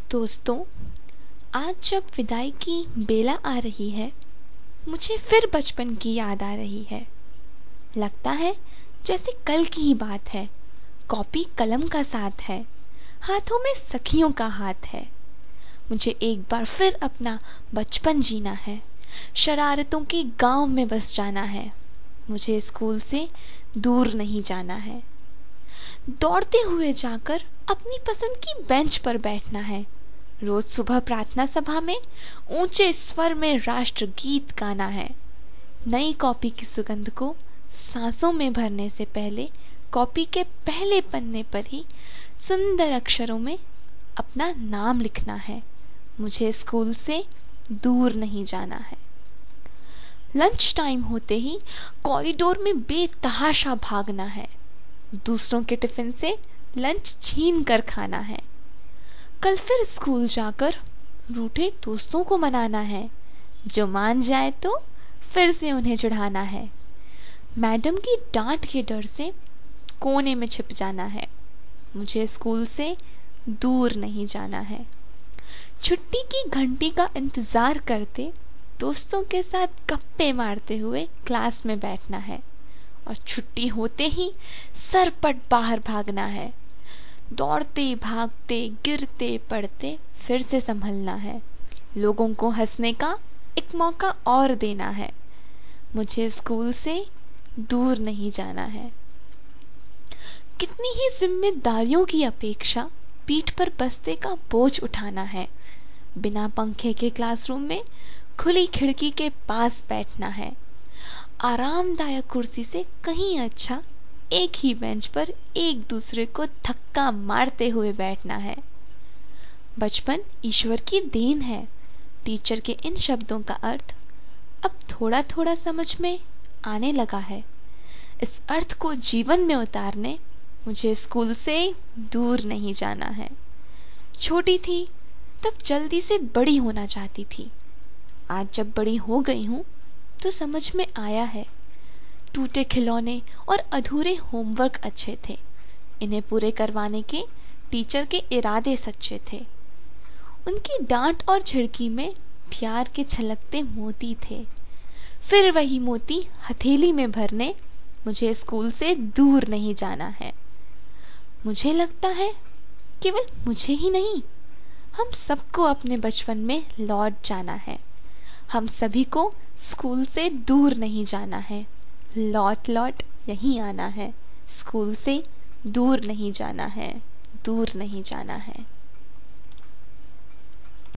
दोस्तों, आज जब विदाई की बेला आ रही है, मुझे फिर बचपन की याद आ रही है। लगता है जैसे कल की ही बात है। कॉपी कलम का साथ है, हाथों में सखियों का हाथ है। मुझे एक बार फिर अपना बचपन जीना है, शरारतों के गांव में बस जाना है। मुझे स्कूल से दूर नहीं जाना है। दौड़ते हुए जाकर अपनी पसंद की बेंच पर बैठना है। रोज सुबह प्रार्थना सभा में ऊंचे स्वर में राष्ट्र गीत गाना है। नई कॉपी की सुगंध को सांसों में भरने से पहले कॉपी के पहले पन्ने पर ही सुंदर अक्षरों में अपना नाम लिखना है। मुझे स्कूल से दूर नहीं जाना है। लंच टाइम होते ही कॉरिडोर में बेतहाशा भागना है। दूसरों के टिफिन से लंच छीन कर खाना है। कल फिर स्कूल जाकर रूठे दोस्तों को मनाना है। जो मान जाए तो फिर से उन्हें चिढ़ाना है। मैडम की डांट के डर से कोने में छिप जाना है। मुझे स्कूल से दूर नहीं जाना है। छुट्टी की घंटी का इंतजार करते दोस्तों के साथ गप्पे मारते हुए क्लास में बैठना है और छुट्टी होते ही सरपट बाहर भागना है। दौड़ते भागते गिरते पड़ते फिर से संभलना है। लोगों को हंसने का एक मौका और देना है। मुझे स्कूल से दूर नहीं जाना है। कितनी ही जिम्मेदारियों की अपेक्षा पीठ पर बस्ते का बोझ उठाना है। बिना पंखे के क्लासरूम में खुली खिड़की के पास बैठना है। आरामदायक कुर्सी से कहीं अच्छा एक ही बेंच पर एक दूसरे को धक्का मारते हुए बैठना है। बचपन ईश्वर की देन है। टीचर के इन शब्दों का अर्थ अब थोड़ा थोड़ा समझ में आने लगा है। इस अर्थ को जीवन में उतारने मुझे स्कूल से दूर नहीं जाना है। छोटी थी तब जल्दी से बड़ी होना चाहती थी। आज जब बड़ी हो गई हूँ तो समझ में आया है, टूटे खिलौने और अधूरे होमवर्क अच्छे थे। इन्हें पूरे करवाने के टीचर के इरादे सच्चे थे। उनकी डांट और झिड़की में प्यार के छलकते मोती थे। फिर वही मोती हथेली में भरने मुझे स्कूल से दूर नहीं जाना है। मुझे लगता है केवल मुझे ही नहीं, हम सबको अपने बचपन में लौट जाना है। हम सभी को स्कूल से दूर नहीं जाना है। लौट लौट यहीं आना है। स्कूल से दूर नहीं जाना है। दूर नहीं जाना है।